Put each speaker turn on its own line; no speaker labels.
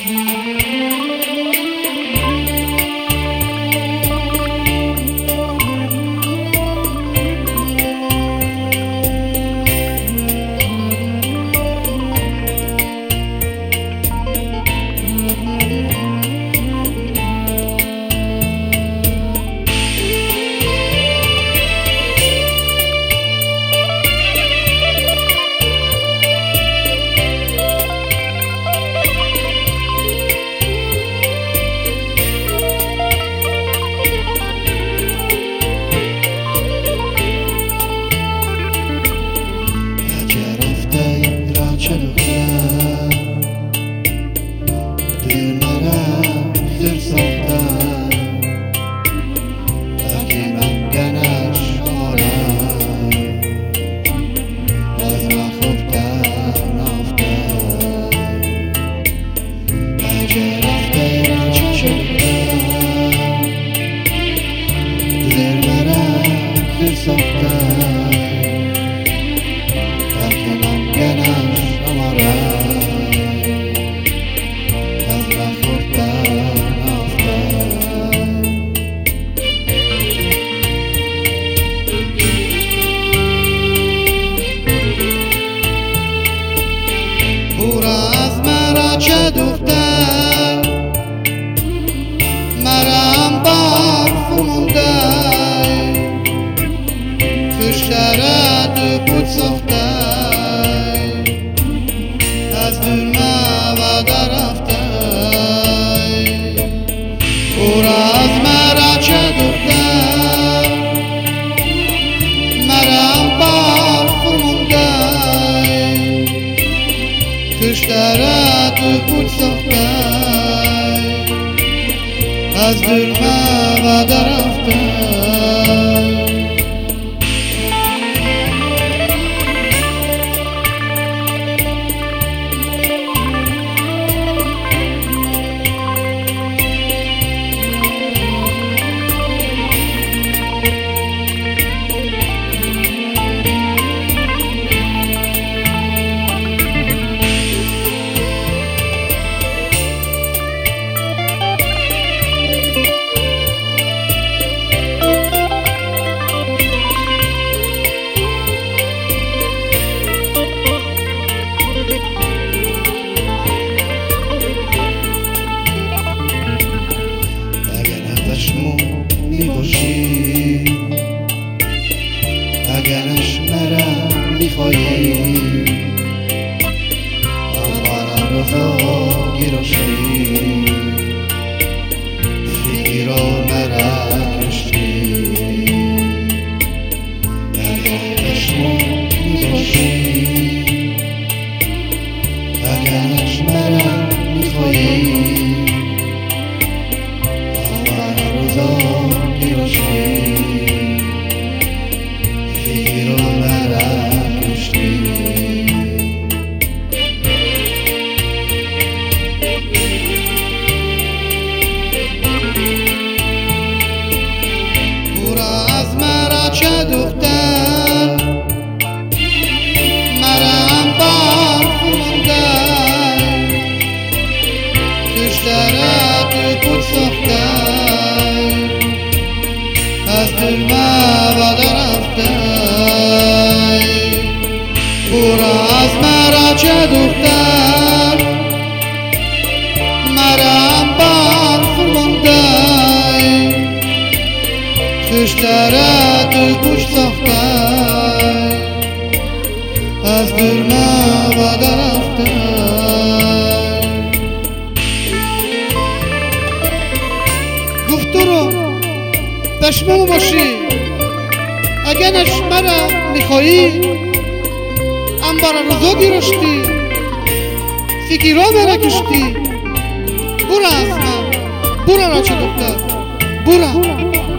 از دل و درفته اگرش مرا میخوایی اما رضا گیرشی فکر مرا کشتی اگرش میباشی اگرش مرا میخوایی اما رضا گیرشی دختر مرم بر فرمانده کشترت بود ساخته از دل مبادا رفته برو از مرا چه دختر مرم بر فرمانده کشترت گوش ساخته از دل مبادا رفته گفت رو پشمام باشی اگرش مرا میخوایی انبار رضا گیرشتی فکر مرا کشتی برو از من برو را چه دختر برو